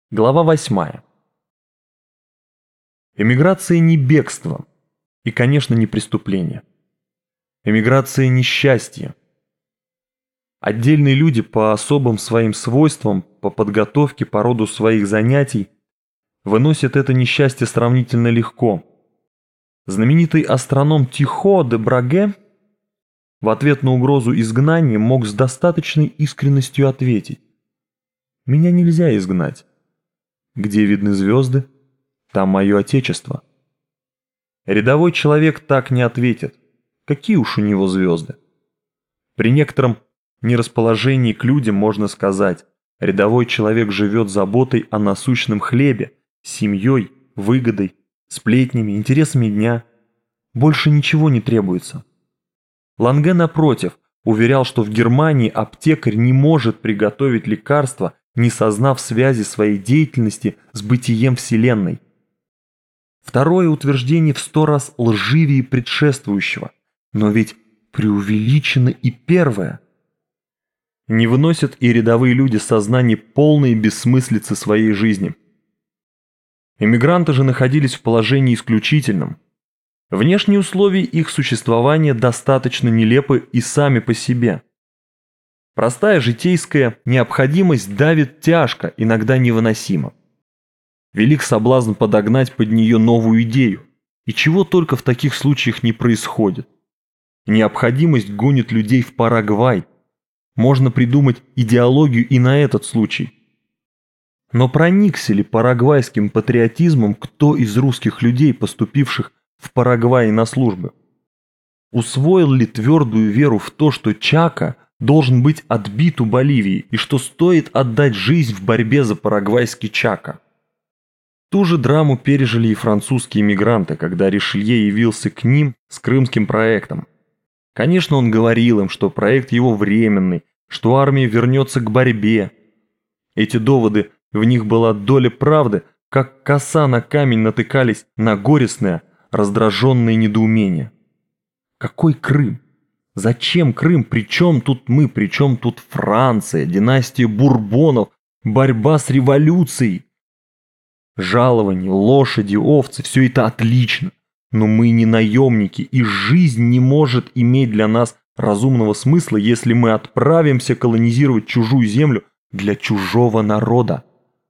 Глава 8. Эмиграция не бегство и, конечно, не преступление. Эмиграция не счастье. Отдельные люди по особым своим свойствам, по подготовке, по роду своих занятий выносят это несчастье сравнительно легко. Знаменитый астроном Тихо де Браге в ответ на угрозу изгнания мог с достаточной искренностью ответить: «Меня нельзя изгнать. Где видны звезды, там мое отечество». Рядовой человек так не ответит. Какие уж у него звезды? При некотором нерасположении к людям можно сказать: рядовой человек живет заботой о насущном хлебе, семьей, выгодой, сплетнями, интересами дня. Больше ничего не требуется. Ланге, напротив, уверял, что в Германии аптекарь не может приготовить лекарство, не сознав связи своей деятельности с бытием Вселенной. Второе утверждение в 100 раз лживее предшествующего, но ведь преувеличено и первое. Не выносят и рядовые люди сознание полной бессмыслицы своей жизни. Эмигранты же находились в положении исключительном. Внешние условия их существования достаточно нелепы и сами по себе. Простая житейская необходимость давит тяжко, иногда невыносимо. Велик соблазн подогнать под нее новую идею, и чего только в таких случаях не происходит. Необходимость гонит людей в Парагвай. Можно придумать идеологию и на этот случай. Но проникся ли парагвайским патриотизмом кто из русских людей, поступивших в Парагвай на службы? Усвоил ли твердую веру в то, что Чака должен быть отбит у Боливии и что стоит отдать жизнь в борьбе за парагвайский Чака? Ту же драму пережили и французские эмигранты, когда Ришелье явился к ним с крымским проектом. Конечно, он говорил им, что проект его временный, что армия вернется к борьбе. Эти доводы, в них была доля правды, как коса на камень натыкались на горестное, раздраженное недоумение. Какой Крым? Зачем Крым? Причем тут мы? Причем тут Франция, династия Бурбонов, борьба с революцией? Жалования, лошади, овцы – все это отлично. Но мы не наемники, и жизнь не может иметь для нас разумного смысла, если мы отправимся колонизировать чужую землю для чужого народа.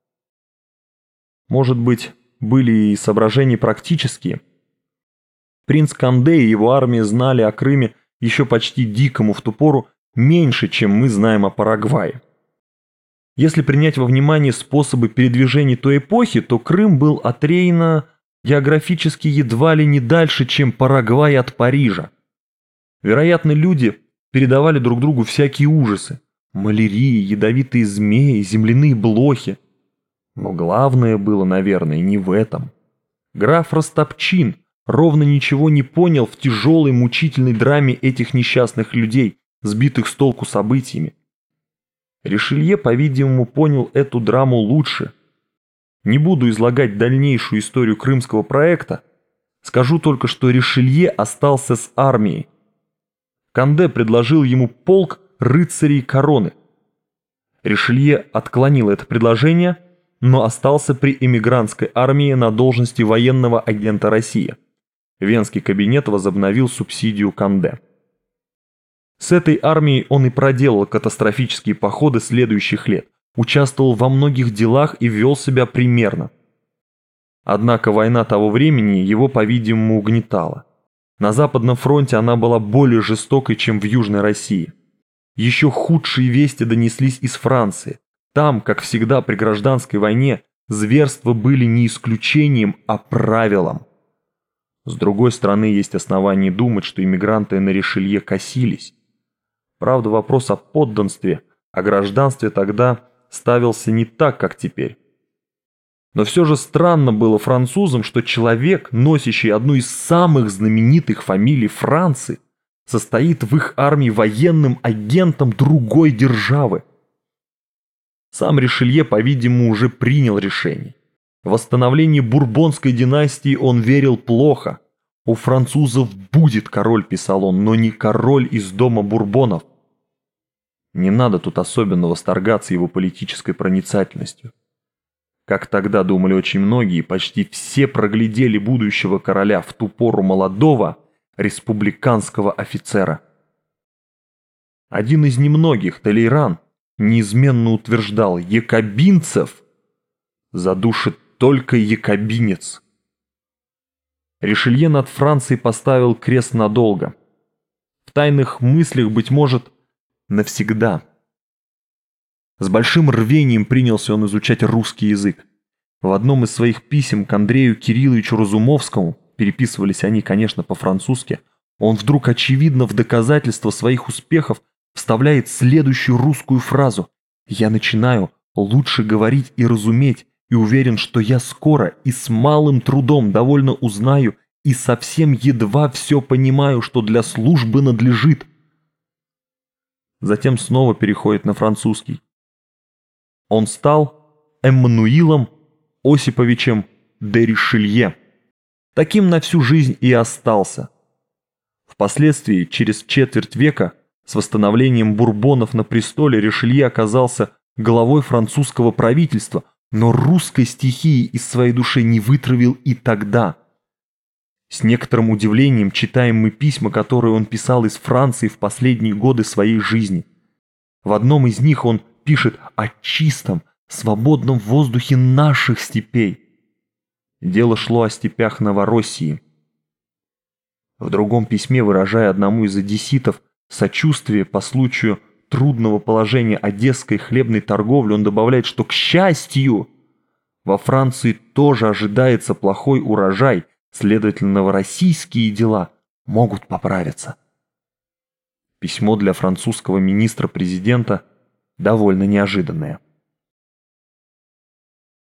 Может быть, были и соображения практические. Принц Канде и его армия знали о Крыме еще почти дикому в ту пору меньше, чем мы знаем о Парагвае. Если принять во внимание способы передвижения той эпохи, то Крым был от Рейна географически едва ли не дальше, чем Парагвай от Парижа. Вероятно, люди передавали друг другу всякие ужасы: малярии, ядовитые змеи, земляные блохи. Но главное было, наверное, не в этом. Граф Растопчин ровно ничего не понял в тяжелой мучительной драме этих несчастных людей, сбитых с толку событиями. Ришелье, по-видимому, понял эту драму лучше. Не буду излагать дальнейшую историю крымского проекта, скажу только, что Ришелье остался с армией. Канде предложил ему полк рыцарей короны. Ришелье отклонил это предложение, но остался при эмигрантской армии на должности военного агента России. Венский кабинет возобновил субсидию Канде. С этой армией он и проделал катастрофические походы следующих лет, участвовал во многих делах и вел себя примерно. Однако война того времени его, по-видимому, угнетала. На Западном фронте она была более жестокой, чем в Южной России. Еще худшие вести донеслись из Франции. Там, как всегда при гражданской войне, зверства были не исключением, а правилом. С другой стороны, есть основания думать, что иммигранты на Ришелье косились. Правда, вопрос о подданстве, о гражданстве тогда ставился не так, как теперь. Но все же странно было французам, что человек, носящий одну из самых знаменитых фамилий Франции, состоит в их армии военным агентом другой державы. Сам Ришелье, по-видимому, уже принял решение. В восстановление бурбонской династии он верил плохо. «У французов будет король», – писал он, – «но не король из дома Бурбонов». Не надо тут особенно восторгаться его политической проницательностью. Как тогда думали очень многие, почти все проглядели будущего короля в ту пору молодого республиканского офицера. Один из немногих, Толейран, неизменно утверждал: якобинцев задушит только якобинец. Ришелье над Францией поставил крест надолго. В тайных мыслях, быть может, навсегда. С большим рвением принялся он изучать русский язык. В одном из своих писем к Андрею Кирилловичу Разумовскому, переписывались они, конечно, по-французски, он вдруг очевидно в доказательство своих успехов вставляет следующую русскую фразу: «Я начинаю лучше говорить и разуметь, и уверен, что я скоро и с малым трудом довольно узнаю и совсем едва все понимаю, что для службы надлежит». Затем снова переходит на французский. Он стал Эммануилом Осиповичем де Ришелье. Таким на всю жизнь и остался. Впоследствии, через четверть века, с восстановлением Бурбонов на престоле, Ришелье оказался главой французского правительства, но русской стихии из своей души не вытравил и тогда. С некоторым удивлением читаем мы письма, которые он писал из Франции в последние годы своей жизни. В одном из них он пишет о чистом, свободном воздухе наших степей. Дело шло о степях Новороссии. В другом письме, выражая одному из одесситов сочувствие по случаю трудного положения одесской хлебной торговли, он добавляет, что, к счастью, во Франции тоже ожидается плохой урожай, следовательно, новороссийские дела могут поправиться. Письмо для французского министра-президента довольно неожиданное.